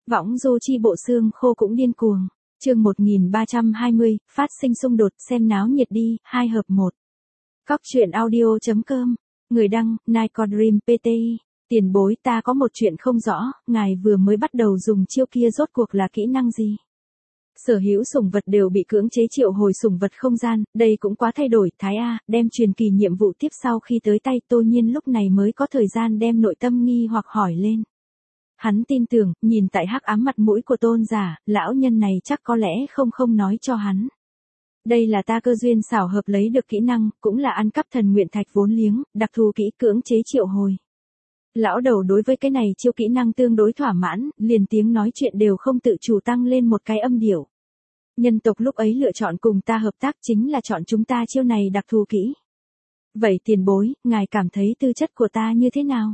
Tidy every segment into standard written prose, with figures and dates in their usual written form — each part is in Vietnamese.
Võng du chi bộ xương khô cũng điên cuồng. Chương 1320, phát sinh xung đột, xem náo nhiệt đi, 2 hợp 1. Cóc truyện audio.com. Người đăng, Nico Dream PTI. Tiền bối, ta có một chuyện không rõ, ngài vừa mới bắt đầu dùng chiêu kia rốt cuộc là kỹ năng gì? Sở hữu sủng vật đều bị cưỡng chế triệu hồi sủng vật không gian, đây cũng quá thay đổi, Thái A, đem truyền kỳ nhiệm vụ tiếp sau khi tới tay Tô Nhiên lúc này mới có thời gian đem nội tâm nghi hoặc hỏi lên. Hắn tin tưởng, nhìn tại hắc ám mặt mũi của Tôn giả, lão nhân này chắc có lẽ không nói cho hắn. Đây là ta cơ duyên xảo hợp lấy được kỹ năng, cũng là ăn cắp thần nguyện thạch vốn liếng, đặc thù kỹ cưỡng chế triệu hồi. Lão đầu đối với cái này chiêu kỹ năng tương đối thỏa mãn, liền tiếng nói chuyện đều không tự chủ tăng lên một cái âm điệu. Nhân tộc lúc ấy lựa chọn cùng ta hợp tác chính là chọn chúng ta chiêu này đặc thù kỹ. Vậy tiền bối, ngài cảm thấy tư chất của ta như thế nào?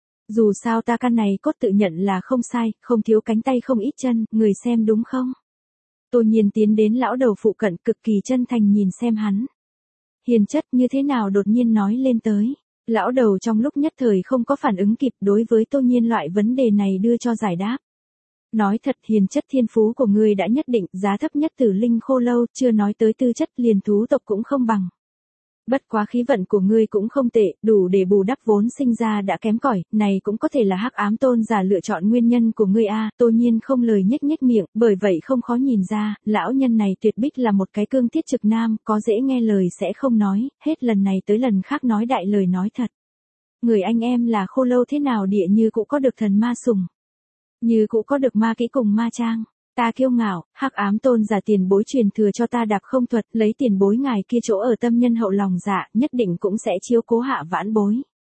Dù sao ta căn này cốt tự nhận là không sai, không thiếu cánh tay không ít chân, người xem đúng không? Tô Nhiên tiến đến lão đầu phụ cận cực kỳ chân thành nhìn xem hắn. Hiền chất như thế nào đột nhiên nói lên tới. Lão đầu trong lúc nhất thời không có phản ứng kịp đối với Tô Nhiên loại vấn đề này đưa cho giải đáp. Nói thật hiền chất thiên phú của ngươi đã nhất định giá thấp nhất tử linh khô lâu, chưa nói tới tư chất liền thú tộc cũng không bằng. Bất quá khí vận của ngươi cũng không tệ, đủ để bù đắp vốn sinh ra đã kém cỏi, này cũng có thể là hắc ám tôn giả lựa chọn nguyên nhân của ngươi a. Tô Nhiên không lời nhếch miệng, bởi vậy không khó nhìn ra, lão nhân này tuyệt bích là một cái cương thiết trực nam, có dễ nghe lời sẽ không nói, hết lần này tới lần khác nói đại lời nói thật. Người anh em là khô lâu thế nào địa như cũng có được thần ma sủng, như cũng có được ma kỹ cùng ma trang. Ta kiêu ngạo, hắc ám tôn giả tiền bối truyền thừa cho ta đạp không thuật, lấy tiền bối ngài kia chỗ ở tâm nhân hậu lòng dạ, nhất định cũng sẽ chiếu cố hạ vãn bối.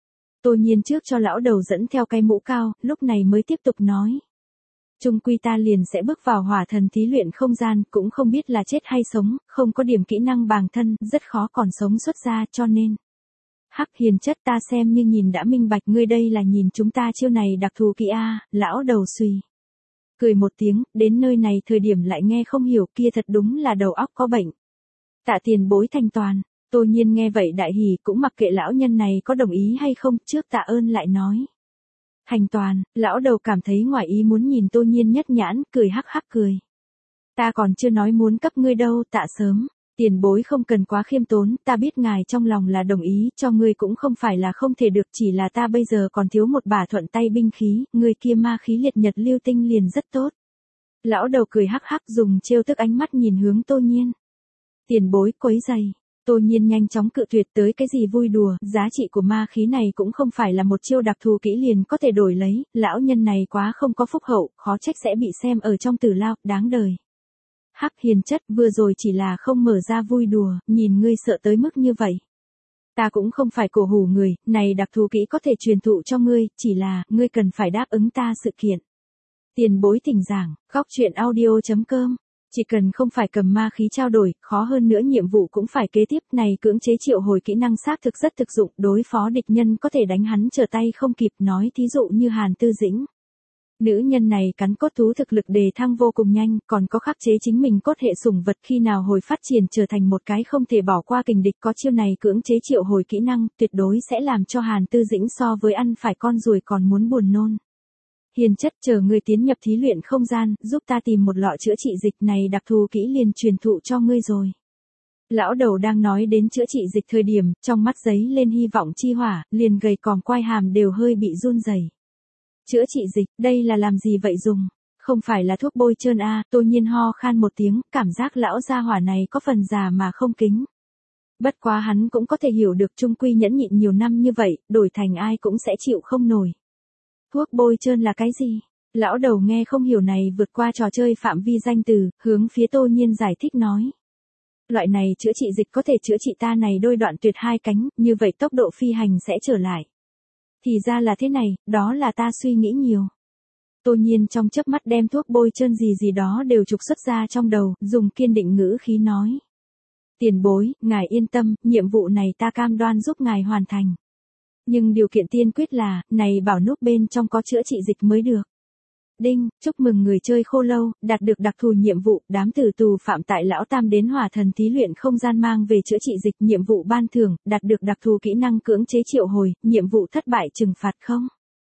Tô Nhiên trước cho lão đầu dẫn theo cái mũ cao, lúc này mới tiếp tục nói. Trung quy ta liền sẽ bước vào hỏa thần thí luyện không gian, cũng không biết là chết hay sống, không có điểm kỹ năng bàng thân, rất khó còn sống xuất ra, cho nên. Hắc hiền chất ta xem như nhìn đã minh bạch ngươi đây là nhìn chúng ta chiêu này đặc thù kỹ a. Lão đầu suy. Cười một tiếng, đến nơi này thời điểm lại nghe không hiểu kia thật đúng là đầu óc có bệnh. Tạ tiền bối thành toàn, Tô Nhiên nghe vậy đại hỉ cũng mặc kệ lão nhân này có đồng ý hay không, trước tạ ơn lại nói. Thành toàn, lão đầu cảm thấy ngoài ý muốn nhìn Tô Nhiên nhất nhãn, cười hắc hắc cười. Ta còn chưa nói muốn cấp ngươi đâu, tạ sớm. Tiền bối không cần quá khiêm tốn, ta biết ngài trong lòng là đồng ý, cho ngươi cũng không phải là không thể được, chỉ là ta bây giờ còn thiếu một bả thuận tay binh khí, ngươi kia ma khí liệt nhật lưu tinh liền rất tốt. Lão đầu cười hắc hắc dùng trêu tức ánh mắt nhìn hướng Tô Nhiên. Tiền bối quấy giày. Tô Nhiên nhanh chóng cự tuyệt tới cái gì vui đùa, giá trị của ma khí này cũng không phải là một chiêu đặc thù kỹ liền có thể đổi lấy, lão nhân này quá không có phúc hậu, khó trách sẽ bị xem ở trong tử lao, đáng đời. Hắc hiền chất vừa rồi chỉ là không mở ra vui đùa, nhìn ngươi sợ tới mức như vậy. Ta cũng không phải cổ hủ người, này đặc thù kỹ có thể truyền thụ cho ngươi, chỉ là, ngươi cần phải đáp ứng ta sự kiện. Tiền bối thỉnh giảng, góc truyện audio.com. Chỉ cần không phải cầm ma khí trao đổi, khó hơn nữa nhiệm vụ cũng phải kế tiếp, này cưỡng chế triệu hồi kỹ năng xác thực rất thực dụng, đối phó địch nhân có thể đánh hắn trở tay không kịp, nói thí dụ như Hàn Tư Dĩnh. Nữ nhân này cắn cốt thú thực lực đề thăng vô cùng nhanh, còn có khắc chế chính mình cốt hệ sủng vật khi nào hồi phát triển trở thành một cái không thể bỏ qua kình địch, có chiêu này cưỡng chế triệu hồi kỹ năng, tuyệt đối sẽ làm cho Hàn Tư Dĩnh so với ăn phải con ruồi còn muốn buồn nôn. Hiền chất chờ ngươi tiến nhập thí luyện không gian, giúp ta tìm một lọ chữa trị dịch này đặc thù kỹ liền truyền thụ cho ngươi rồi. Lão đầu đang nói đến chữa trị dịch thời điểm, trong mắt giấy lên hy vọng chi hỏa, liền gầy còm quai hàm đều hơi bị run rẩy. Chữa trị dịch, đây là làm gì vậy dùng? Không phải là thuốc bôi trơn a. Tô Nhiên ho khan một tiếng, cảm giác lão gia hỏa này có phần già mà không kính. Bất quá hắn cũng có thể hiểu được trung quy nhẫn nhịn nhiều năm như vậy, đổi thành ai cũng sẽ chịu không nổi. Thuốc bôi trơn là cái gì? Lão đầu nghe không hiểu này vượt qua trò chơi phạm vi danh từ, hướng phía Tô Nhiên giải thích nói. Loại này chữa trị dịch có thể chữa trị ta này đôi đoạn tuyệt hai cánh, như vậy tốc độ phi hành sẽ trở lại. Thì ra là thế này, đó là ta suy nghĩ nhiều. Tô Nhiên trong chớp mắt đem thuốc bôi trơn gì đó đều trục xuất ra trong đầu, dùng kiên định ngữ khí nói. Tiền bối, ngài yên tâm, nhiệm vụ này ta cam đoan giúp ngài hoàn thành. Nhưng điều kiện tiên quyết là, này bảo núp bên trong có chữa trị dịch mới được. Đinh, chúc mừng người chơi khô lâu, đạt được đặc thù nhiệm vụ, đám tử tù phạm tại lão tam đến hỏa thần thí luyện không gian mang về chữa trị dịch, nhiệm vụ ban thưởng, đạt được đặc thù kỹ năng cưỡng chế triệu hồi, nhiệm vụ thất bại trừng phạt không.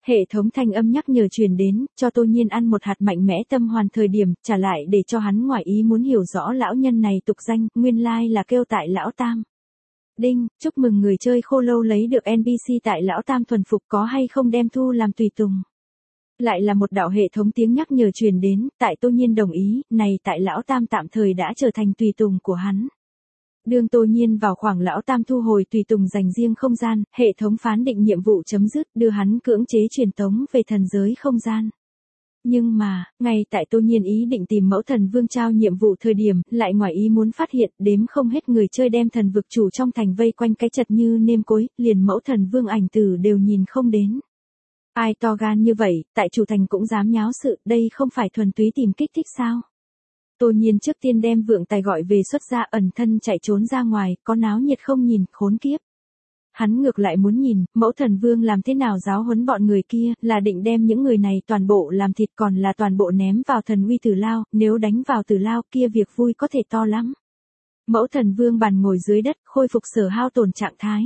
Hệ thống thanh âm nhắc nhở truyền đến, cho Tô Nhiên ăn một hạt mạnh mẽ tâm hoàn thời điểm, trả lại để cho hắn ngoài ý muốn hiểu rõ lão nhân này tục danh, nguyên lai là kêu tại lão tam. Đinh, chúc mừng người chơi khô lâu lấy được NPC tại lão tam thuần phục, có hay không đem thu làm tùy tùng. Lại là một đạo hệ thống tiếng nhắc nhở truyền đến, tại Tô Nhiên đồng ý, này tại lão tam tạm thời đã trở thành tùy tùng của hắn. Đương Tô Nhiên vào khoảng lão tam thu hồi tùy tùng dành riêng không gian, hệ thống phán định nhiệm vụ chấm dứt, đưa hắn cưỡng chế truyền tống về thần giới không gian. Nhưng mà, ngay tại Tô Nhiên ý định tìm mẫu thần vương trao nhiệm vụ thời điểm, lại ngoài ý muốn phát hiện, đếm không hết người chơi đem thần vực chủ trong thành vây quanh cái chật như nêm cối, liền mẫu thần vương ảnh tử đều nhìn không đến. Ai to gan như vậy, tại chủ thành cũng dám nháo sự, đây không phải thuần túy tìm kích thích sao? Tô Nhiên trước tiên đem Vượng Tài gọi về xuất ra, ẩn thân chạy trốn ra ngoài, có náo nhiệt không nhìn, khốn kiếp. Hắn ngược lại muốn nhìn, mẫu thần vương làm thế nào giáo huấn bọn người kia, là định đem những người này toàn bộ làm thịt còn là toàn bộ ném vào thần uy tử lao, nếu đánh vào tử lao kia việc vui có thể to lắm. Mẫu thần vương bàn ngồi dưới đất, khôi phục sở hao tổn trạng thái.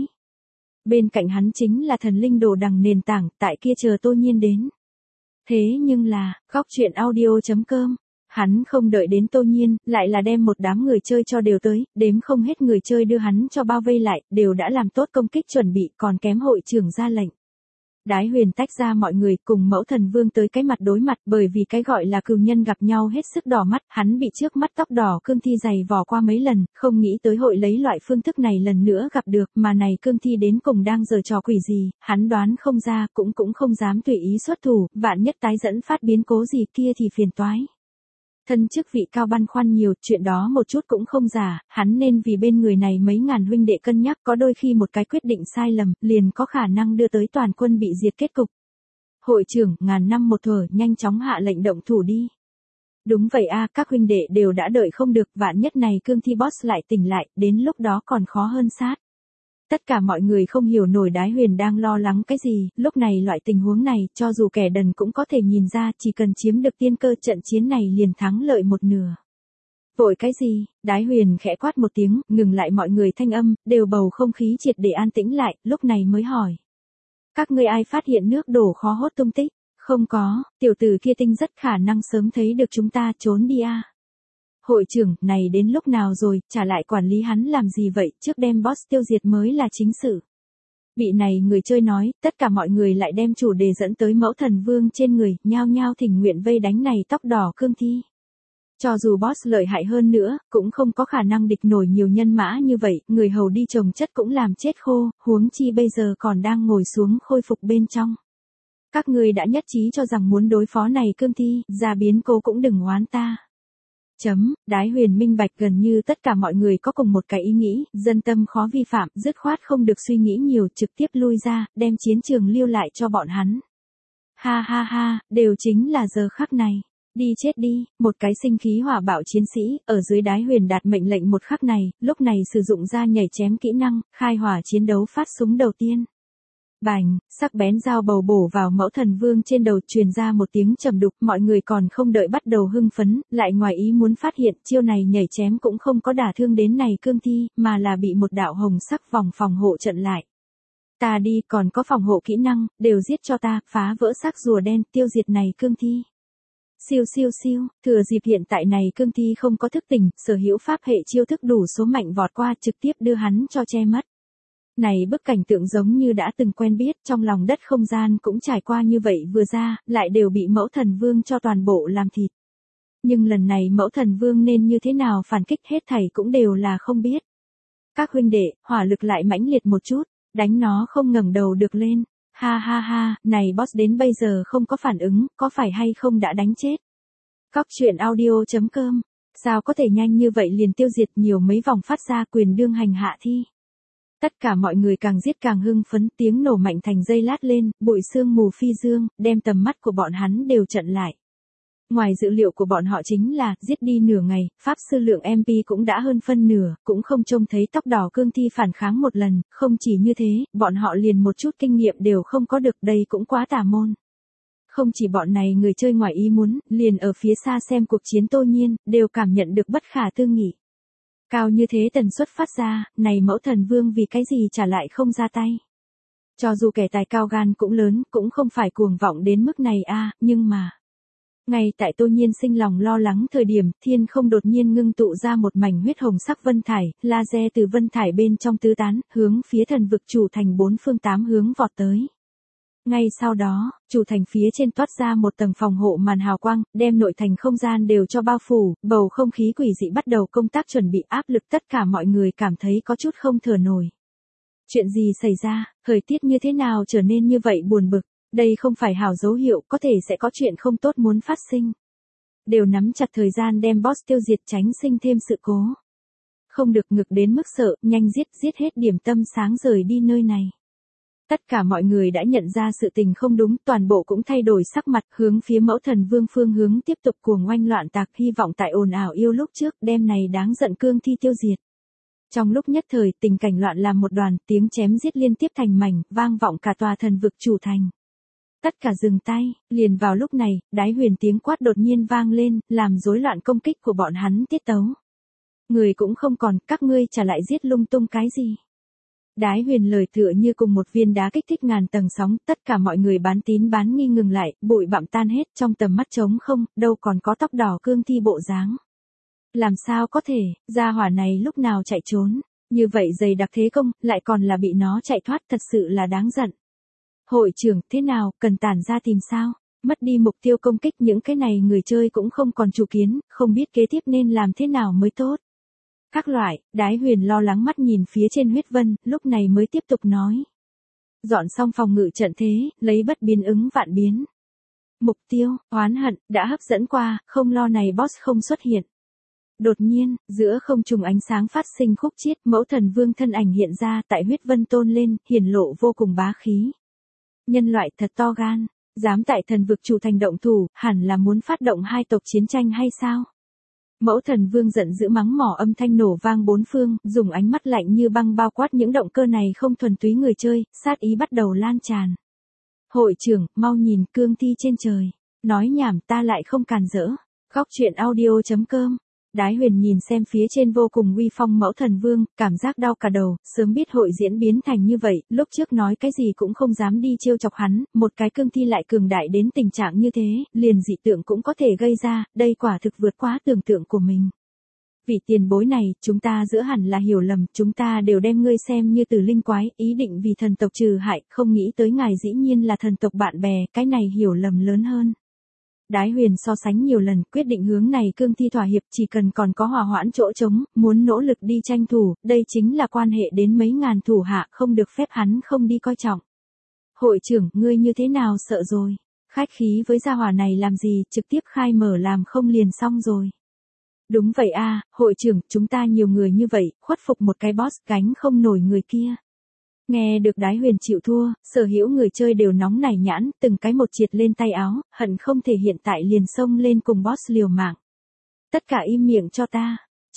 Bên cạnh hắn chính là thần linh đồ đằng nền tảng, tại kia chờ Tô Nhiên đến. Thế nhưng là, góc chuyện audio.com. Hắn không đợi đến Tô Nhiên, lại là đem một đám người chơi cho đều tới, đếm không hết người chơi đưa hắn cho bao vây lại, đều đã làm tốt công kích chuẩn bị, còn kém hội trưởng ra lệnh. Đái Huyền tách ra mọi người cùng mẫu thần vương tới cái mặt đối mặt, bởi vì cái gọi là cừu nhân gặp nhau hết sức đỏ mắt, hắn bị trước mắt tóc đỏ cương thi dày vò qua mấy lần, không nghĩ tới hội lấy loại phương thức này lần nữa gặp được, mà này cương thi đến cùng đang giở trò quỷ gì, hắn đoán không ra, cũng không dám tùy ý xuất thủ, vạn nhất tái dẫn phát biến cố gì kia thì phiền toái. Thân chức vị cao băn khoăn nhiều, chuyện đó một chút cũng không giả, hắn nên vì bên người này mấy ngàn huynh đệ cân nhắc, có đôi khi một cái quyết định sai lầm, liền có khả năng đưa tới toàn quân bị diệt kết cục. Hội trưởng, ngàn năm một thuở, nhanh chóng hạ lệnh động thủ đi. Đúng vậy a, các huynh đệ đều đã đợi không được, vạn nhất này cương thi boss lại tỉnh lại, đến lúc đó còn khó hơn sát. Tất cả mọi người không hiểu nổi Đái Huyền đang lo lắng cái gì, lúc này loại tình huống này, cho dù kẻ đần cũng có thể nhìn ra, chỉ cần chiếm được tiên cơ trận chiến này liền thắng lợi một nửa. Vội cái gì, Đái Huyền khẽ quát một tiếng, ngừng lại mọi người thanh âm, đều bầu không khí triệt để an tĩnh lại, lúc này mới hỏi. Các ngươi ai phát hiện nước đổ khó hốt tung tích? Không có, tiểu tử kia tinh rất khả năng sớm thấy được chúng ta, trốn đi a. Hội trưởng, này đến lúc nào rồi, trả lại quản lý hắn làm gì vậy, trước đem boss tiêu diệt mới là chính sự. Bị này người chơi nói, tất cả mọi người lại đem chủ đề dẫn tới mẫu thần vương trên người, nhao nhao thỉnh nguyện vây đánh này tóc đỏ cương thi. Cho dù boss lợi hại hơn nữa, cũng không có khả năng địch nổi nhiều nhân mã như vậy, người hầu đi trồng chất cũng làm chết khô, huống chi bây giờ còn đang ngồi xuống khôi phục bên trong. Các ngươi đã nhất trí cho rằng muốn đối phó này cương thi, ra biến cố cũng đừng oán ta. Đái Huyền minh bạch gần như tất cả mọi người có cùng một cái ý nghĩ, dân tâm khó vi phạm, dứt khoát không được suy nghĩ nhiều, trực tiếp lui ra, đem chiến trường lưu lại cho bọn hắn. Ha ha ha, đều chính là giờ khắc này. Đi chết đi, một cái sinh khí hỏa bạo chiến sĩ, ở dưới Đái Huyền đạt mệnh lệnh một khắc này, lúc này sử dụng ra nhảy chém kỹ năng, khai hỏa chiến đấu phát súng đầu tiên. Bành, sắc bén dao bầu bổ vào mẫu thần vương trên đầu, truyền ra một tiếng trầm đục, mọi người còn không đợi bắt đầu hưng phấn, lại ngoài ý muốn phát hiện chiêu này nhảy chém cũng không có đả thương đến này cương thi, mà là bị một đạo hồng sắc vòng phòng hộ trận lại. Ta đi, còn có phòng hộ kỹ năng, đều giết cho ta, phá vỡ xác rùa đen, tiêu diệt này cương thi. Siêu siêu siêu, thừa dịp hiện tại này cương thi không có thức tỉnh, sở hữu pháp hệ chiêu thức đủ số mạnh vọt qua trực tiếp đưa hắn cho che mất. Này bức cảnh tượng giống như đã từng quen biết, trong lòng đất không gian cũng trải qua như vậy vừa ra, lại đều bị mẫu thần vương cho toàn bộ làm thịt. Nhưng lần này mẫu thần vương nên như thế nào phản kích hết thảy cũng đều là không biết. Các huynh đệ, hỏa lực lại mãnh liệt một chút, đánh nó không ngẩng đầu được lên. Ha ha ha, này boss đến bây giờ không có phản ứng, có phải hay không đã đánh chết. Góc chuyện audio.com, sao có thể nhanh như vậy liền tiêu diệt, nhiều mấy vòng phát ra quyền đương hành hạ thi. Tất cả mọi người càng giết càng hưng phấn, tiếng nổ mạnh thành dây lát lên, bụi sương mù phi dương, đem tầm mắt của bọn hắn đều chặn lại. Ngoài dự liệu của bọn họ chính là, giết đi nửa ngày, pháp sư lượng MP cũng đã hơn phân nửa, cũng không trông thấy tóc đỏ cương thi phản kháng một lần, không chỉ như thế, bọn họ liền một chút kinh nghiệm đều không có được, đây cũng quá tà môn. Không chỉ bọn này người chơi ngoài ý muốn, liền ở phía xa xem cuộc chiến Tô Nhiên, đều cảm nhận được bất khả tư nghị. Cao như thế tần suất phát ra, này mẫu thần vương vì cái gì trả lại không ra tay. Cho dù kẻ tài cao gan cũng lớn, cũng không phải cuồng vọng đến mức này a, nhưng mà. Ngay tại Tô Nhiên sinh lòng lo lắng thời điểm, thiên không đột nhiên ngưng tụ ra một mảnh huyết hồng sắc vân thải, laser từ vân thải bên trong tứ tán, hướng phía thần vực chủ thành 4 phương 8 hướng vọt tới. Ngay sau đó, chủ thành phía trên toát ra một tầng phòng hộ màn hào quang, đem nội thành không gian đều cho bao phủ, bầu không khí quỷ dị bắt đầu công tác chuẩn bị áp lực, tất cả mọi người cảm thấy có chút không thở nổi. Chuyện gì xảy ra, thời tiết như thế nào trở nên như vậy buồn bực, đây không phải hảo dấu hiệu, có thể sẽ có chuyện không tốt muốn phát sinh. Đều nắm chặt thời gian đem boss tiêu diệt tránh sinh thêm sự cố. Không được ngực đến mức sợ, nhanh giết hết điểm tâm sáng rời đi nơi này. Tất cả mọi người đã nhận ra sự tình không đúng, toàn bộ cũng thay đổi sắc mặt, hướng phía Mẫu Thần Vương phương hướng tiếp tục cuồng oanh loạn tạc, hy vọng tại ồn ào yêu lúc trước, đêm này đáng giận cương thi tiêu diệt. Trong lúc nhất thời, tình cảnh loạn làm một đoàn, tiếng chém giết liên tiếp thành mảnh, vang vọng cả tòa thần vực chủ thành. Tất cả dừng tay, liền vào lúc này, Đái Huyền tiếng quát đột nhiên vang lên, làm rối loạn công kích của bọn hắn tiết tấu. Người cũng không còn, các ngươi trả lại giết lung tung cái gì. Đái Huyền lời tựa như cùng một viên đá kích thích ngàn tầng sóng, tất cả mọi người bán tín bán nghi ngừng lại, bụi bặm tan hết, trong tầm mắt trống không, đâu còn có tóc đỏ cương thi bộ dáng. Làm sao có thể, gia hỏa này lúc nào chạy trốn, như vậy dày đặc thế công, lại còn là bị nó chạy thoát, thật sự là đáng giận. Hội trưởng, thế nào, cần tản ra tìm sao? Mất đi mục tiêu công kích, những cái này người chơi cũng không còn chủ kiến, không biết kế tiếp nên làm thế nào mới tốt. Các loại, Đái Huyền lo lắng mắt nhìn phía trên huyết vân, lúc này mới tiếp tục nói. Dọn xong phòng ngự trận thế, lấy bất biến ứng vạn biến. Mục tiêu, oán hận, đã hấp dẫn qua, không lo này boss không xuất hiện. Đột nhiên, giữa không trung ánh sáng phát sinh khúc chiết, Mẫu Thần Vương thân ảnh hiện ra tại huyết vân tôn lên, hiển lộ vô cùng bá khí. Nhân loại thật to gan, dám tại thần vực chủ thành động thủ, hẳn là muốn phát động hai tộc chiến tranh hay sao? Mẫu Thần Vương giận dữ mắng mỏ, âm thanh nổ vang bốn phương, dùng ánh mắt lạnh như băng bao quát những động cơ này không thuần túy người chơi, sát ý bắt đầu lan tràn. Hội trưởng, mau nhìn cương thi trên trời. Nói nhảm, ta lại không càn rỡ. Góc truyện audio.com. Đái Huyền nhìn xem phía trên vô cùng uy phong Mẫu Thần Vương, cảm giác đau cả đầu, sớm biết hội diễn biến thành như vậy, lúc trước nói cái gì cũng không dám đi trêu chọc hắn, một cái cương thi lại cường đại đến tình trạng như thế, liền dị tượng cũng có thể gây ra, đây quả thực vượt quá tưởng tượng của mình. Vì tiền bối này, chúng ta giữa hẳn là hiểu lầm, chúng ta đều đem ngươi xem như tử linh quái, ý định vì thần tộc trừ hại, không nghĩ tới ngài dĩ nhiên là thần tộc bạn bè, cái này hiểu lầm lớn hơn. Đái Huyền so sánh nhiều lần, quyết định hướng này cương thi thỏa hiệp, chỉ cần còn có hòa hoãn chỗ trống, muốn nỗ lực đi tranh thủ, đây chính là quan hệ đến mấy ngàn thủ hạ, không được phép hắn không đi coi trọng. Hội trưởng, ngươi như thế nào sợ rồi? Khách khí với gia hỏa này làm gì, trực tiếp khai mở làm không liền xong rồi. Đúng vậy a, hội trưởng, chúng ta nhiều người như vậy, khuất phục một cái boss, gánh không nổi người kia. Nghe được Đái Huyền chịu thua, sở hữu người chơi đều nóng nảy nhãn, từng cái một triệt lên tay áo, hận không thể hiện tại liền xông lên cùng boss liều mạng. Tất cả im miệng cho ta.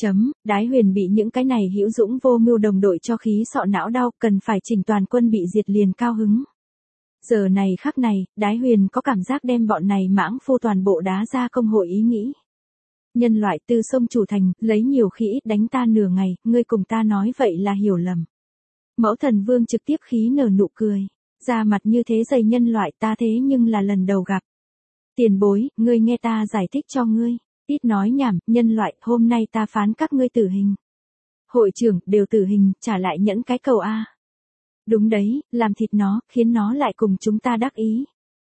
Đái Huyền bị những cái này hữu dũng vô mưu đồng đội cho khí sọ não đau, cần phải chỉnh toàn quân bị diệt liền cao hứng. Giờ này khắc này, Đái Huyền có cảm giác đem bọn này mãng phu toàn bộ đá ra công hội ý nghĩ. Nhân loại tư sông chủ thành, lấy nhiều khi ít đánh ta nửa ngày, ngươi cùng ta nói vậy là hiểu lầm. Mẫu Thần Vương trực tiếp khí nở nụ cười. Da mặt như thế dày nhân loại ta thế nhưng là lần đầu gặp. Tiền bối, ngươi nghe ta giải thích cho ngươi. Ít nói nhảm, nhân loại, hôm nay ta phán các ngươi tử hình. Hội trưởng, đều tử hình, trả lại nhẫn cái cầu A. Đúng đấy, làm thịt nó, khiến nó lại cùng chúng ta đắc ý.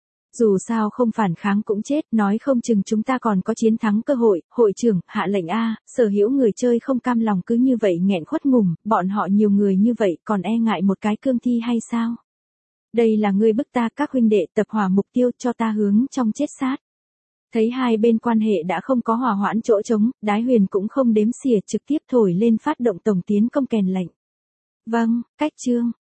Dù sao không phản kháng cũng chết, nói không chừng chúng ta còn có chiến thắng cơ hội, hội trưởng, hạ lệnh A, sở hữu người chơi không cam lòng cứ như vậy nghẹn khuất ngủm, bọn họ nhiều người như vậy còn e ngại một cái cương thi hay sao? Đây là ngươi bức ta, các huynh đệ tập hỏa mục tiêu cho ta hướng trong chết sát. Thấy hai bên quan hệ đã không có hòa hoãn chỗ trống, Đái Huyền cũng không đếm xỉa trực tiếp thổi lên phát động tổng tiến công kèn lệnh. Vâng, cách chương.